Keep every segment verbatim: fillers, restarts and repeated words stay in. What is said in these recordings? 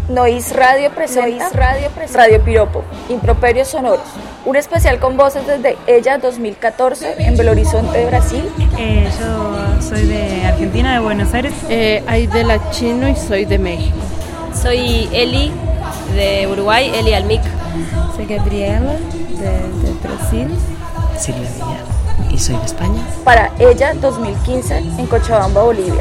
Nois Radio presenta, Nois Radio presenta Radio Piropo, Improperios Sonoros, un especial con voces desde Ella dos mil catorce en Belo Horizonte, Brasil. Eh, yo soy de Argentina, de Buenos Aires. Eh, Aidela Chino y soy de México. Soy Eli de Uruguay, Eli Almic. Soy Gabriela de, de Brasil. Silvia Villar y soy de España. Para Ella dos mil quince en Cochabamba, Bolivia.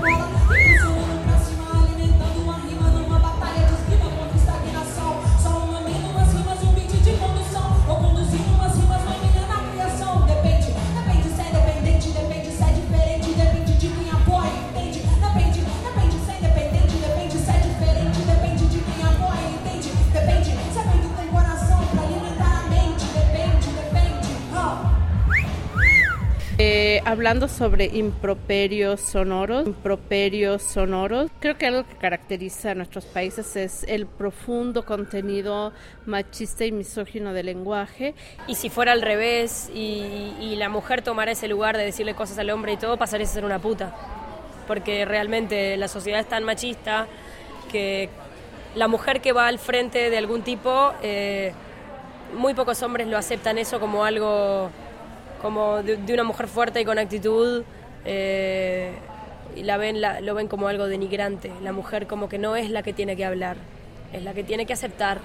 Eh, hablando sobre improperios sonoros, improperios sonoros, creo que algo que caracteriza a nuestros países es el profundo contenido machista y misógino del lenguaje. Y si fuera al revés y, y la mujer tomara ese lugar de decirle cosas al hombre y todo, pasaría a ser una puta. Porque realmente la sociedad es tan machista que la mujer que va al frente de algún tipo, eh, muy pocos hombres lo aceptan eso como algo... como de, de una mujer fuerte y con actitud, eh, y la ven, la, lo ven como algo denigrante. La mujer como que no es la que tiene que hablar, es la que tiene que aceptar.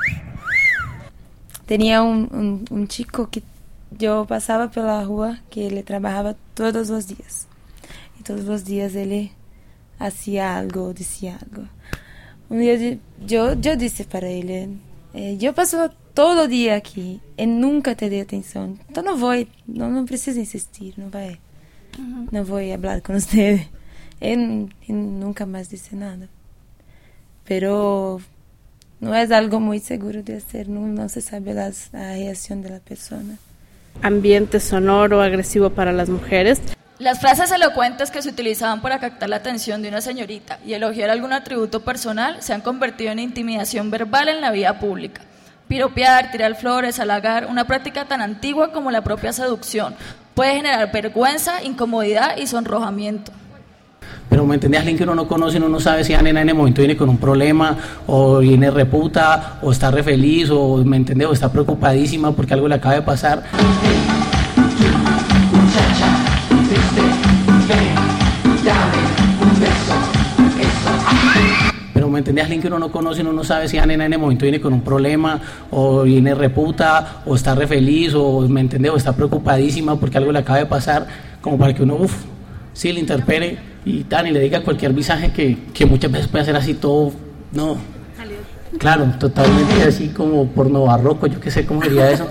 Tenía un, un, un chico que yo pasaba por la rua, que él trabajaba todos los días. Y todos los días él hacía algo, decía algo. Un día yo, yo dije para él, eh, yo paso todo el día aquí y nunca te di atención. Entonces no voy, no, no preciso insistir, no voy, uh-huh. no voy a hablar con usted. Él, él nunca más dice nada. Pero no es algo muy seguro de hacer, no, no se sabe las, la reacción de la persona. Ambiente sonoro, agresivo para las mujeres. Las frases elocuentes que se utilizaban para captar la atención de una señorita y elogiar algún atributo personal se han convertido en intimidación verbal en la vida pública. Piropear, tirar flores, halagar, una práctica tan antigua como la propia seducción, puede generar vergüenza, incomodidad y sonrojamiento. Pero me entendés, alguien que uno no conoce, uno no sabe si la nena en el momento viene con un problema, o viene reputa, o está re feliz, o me entendés, o está preocupadísima porque algo le acaba de pasar. ¿Me entendés? Alguien que uno no conoce, uno no sabe si la nena en el momento viene con un problema, o viene reputa, o está re feliz, o me entendés, o está preocupadísima porque algo le acaba de pasar, como para que uno, uff, sí, le interpele y tan, y le diga cualquier visaje que, que muchas veces puede ser así todo, no, claro, totalmente así como porno barroco, yo qué sé cómo sería eso.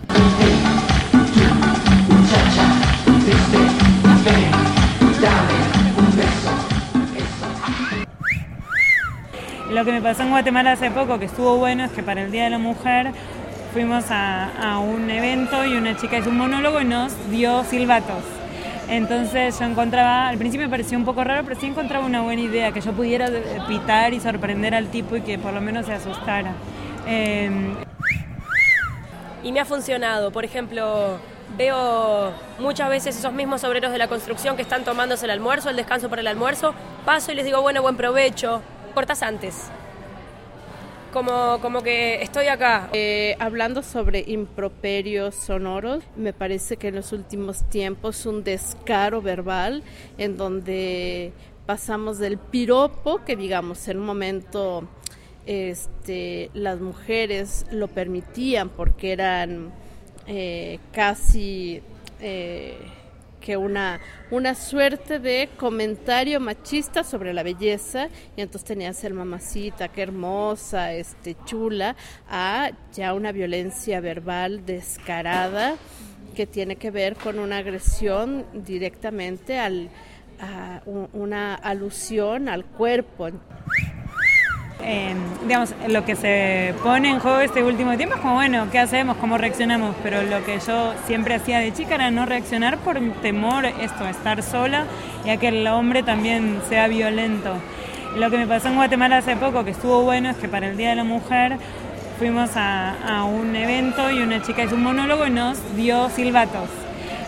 Lo que me pasó en Guatemala hace poco, que estuvo bueno, es que para el Día de la Mujer fuimos a, a un evento y una chica hizo un monólogo y nos dio silbatos. Entonces yo encontraba, al principio me pareció un poco raro, pero sí encontraba una buena idea, que yo pudiera pitar y sorprender al tipo y que por lo menos se asustara. Eh... Y me ha funcionado, por ejemplo, veo muchas veces esos mismos obreros de la construcción que están tomándose el almuerzo, el descanso para el almuerzo, paso y les digo, bueno, buen provecho. Cortas antes, como, como que estoy acá. Eh, hablando sobre improperios sonoros, me parece que en los últimos tiempos un descaro verbal en donde pasamos del piropo, que digamos en un momento este, las mujeres lo permitían porque eran eh, casi... Eh, que una, una suerte de comentario machista sobre la belleza, y entonces tenías a ser mamacita, qué hermosa, este, chula, a ya una violencia verbal descarada que tiene que ver con una agresión directamente al, a una alusión al cuerpo. Eh, digamos, lo que se pone en juego este último tiempo es como, bueno, ¿qué hacemos? ¿Cómo reaccionamos? Pero lo que yo siempre hacía de chica era no reaccionar por temor esto, a estar sola y a que el hombre también sea violento. Lo que me pasó en Guatemala hace poco, que estuvo bueno, es que para el Día de la Mujer fuimos a, a un evento y una chica hizo un monólogo y nos dio silbatos.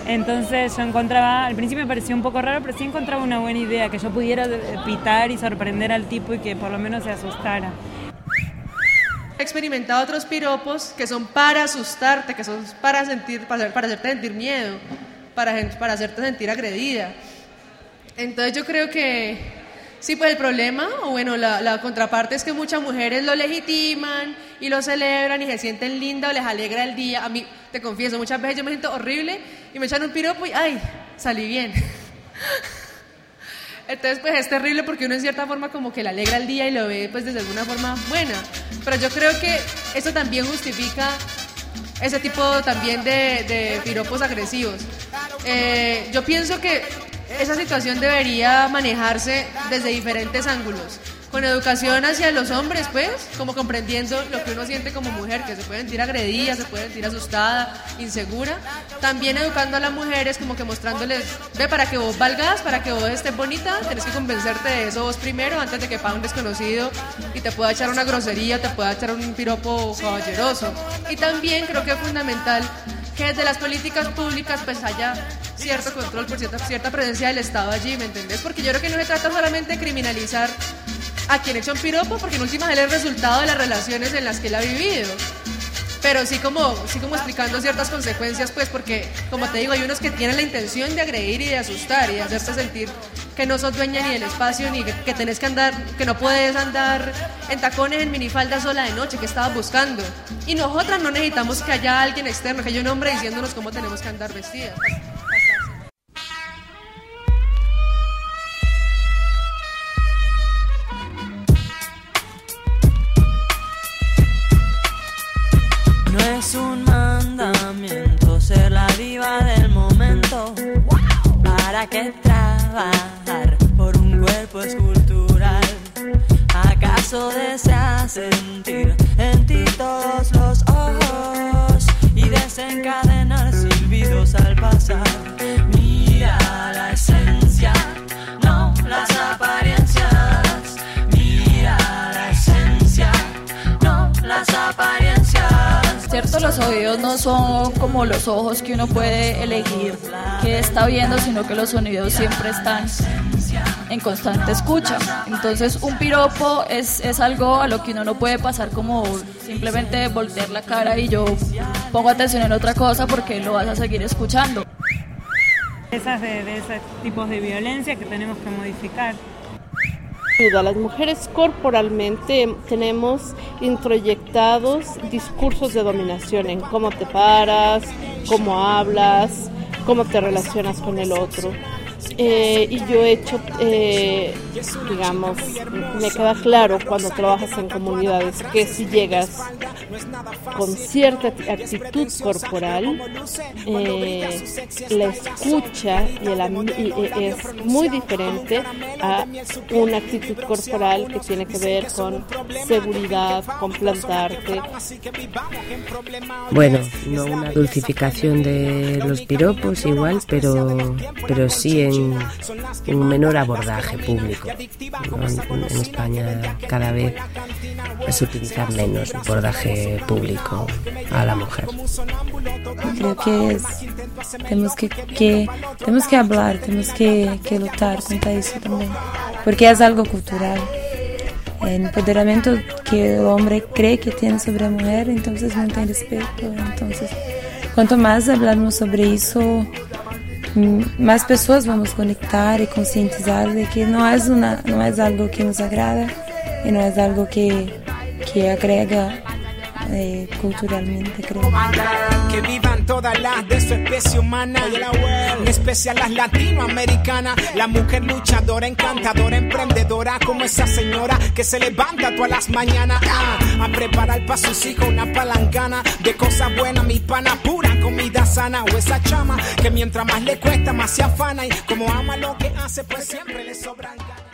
Entonces yo encontraba, al principio me pareció un poco raro, pero sí encontraba una buena idea, que yo pudiera pitar y sorprender al tipo y que por lo menos se asustara. He experimentado otros piropos que son para asustarte, que son para, sentir, para, para hacerte sentir miedo, para, para hacerte sentir agredida. Entonces yo creo que sí, pues el problema, o bueno, la, la contraparte es que muchas mujeres lo legitiman y lo celebran y se sienten lindas o les alegra el día. A mí, te confieso, muchas veces yo me siento horrible y me echan un piropo y ¡ay! Salí bien. Entonces, pues es terrible porque uno en cierta forma como que le alegra el día y lo ve pues desde alguna forma buena. Pero yo creo que eso también justifica ese tipo también de, de piropos agresivos. Eh, yo pienso que esa situación debería manejarse desde diferentes ángulos. Con educación hacia los hombres, pues, como comprendiendo lo que uno siente como mujer, que se puede sentir agredida, se puede sentir asustada, insegura. También educando a las mujeres, como que mostrándoles, ve, para que vos valgas, para que vos estés bonita, tenés que convencerte de eso vos primero, antes de que pague un desconocido y te pueda echar una grosería, te pueda echar un piropo caballeroso. Y también creo que es fundamental que desde las políticas públicas pues haya cierto control por cierta, cierta presencia del Estado allí, ¿me entendés? Porque yo creo que no se trata solamente de criminalizar a quien echa un piropo, porque en última es el resultado de las relaciones en las que él ha vivido, pero sí como, sí como explicando ciertas consecuencias, pues, porque como te digo, hay unos que tienen la intención de agredir y de asustar y de hacerte sentir que no sos dueña ni del espacio, ni que, que tenés que andar, que no puedes andar en tacones, en minifalda sola de noche, que estabas buscando. Y nosotras no necesitamos que haya alguien externo, que haya un hombre diciéndonos cómo tenemos que andar vestidas. No es un mandamiento ser la diva del momento. ¿Para qué trabajar por un cuerpo escultural? ¿Acaso deseas sentir en ti todos los ojos y desencadenar silbidos al pasar? Mira la esencia, no las apariencias. Mira la esencia, no las apariencias. ¿Cierto? Los oídos no son como los ojos que uno puede elegir qué está viendo, sino que los sonidos siempre están en constante escucha. Entonces un piropo es, es algo a lo que uno no puede pasar como simplemente voltear la cara y yo pongo atención en otra cosa, porque lo vas a seguir escuchando. Esas de, de esos tipos de violencia que tenemos que modificar. Las mujeres corporalmente tenemos introyectados discursos de dominación en cómo te paras, cómo hablas, cómo te relacionas con el otro. Eh, y yo he hecho, eh, digamos, me queda claro cuando trabajas en comunidades que si llegas con cierta actitud corporal, eh, la escucha y el, y, y es muy diferente a una actitud corporal que tiene que ver con seguridad, con plantarte. Bueno, no una dulcificación de los piropos igual, pero, pero sí en un menor abordaje público. En, en España cada vez es utilizar menos abordaje público a la mujer. Creo que es, tenemos que, que tenemos que hablar, tenemos que, que luchar contra eso también, porque es algo cultural. El empoderamiento que el hombre cree que tiene sobre la mujer, entonces no tiene respeto. Entonces, cuanto más hablamos sobre eso, más pessoas vamos conectar e conscientizar de que não é uma não é algo que nos agrada e não é algo que que agrega eh, culturalmente, creo. Que vivan todas las de su especie humana, en especial las latinoamericanas. La mujer luchadora, encantadora, emprendedora, como esa señora que se levanta todas las mañanas ah, a preparar para sus hijos una palangana de cosas buenas, mi pana, pura comida sana. O esa chama que mientras más le cuesta más se afana, y como ama lo que hace pues siempre le sobran ganas.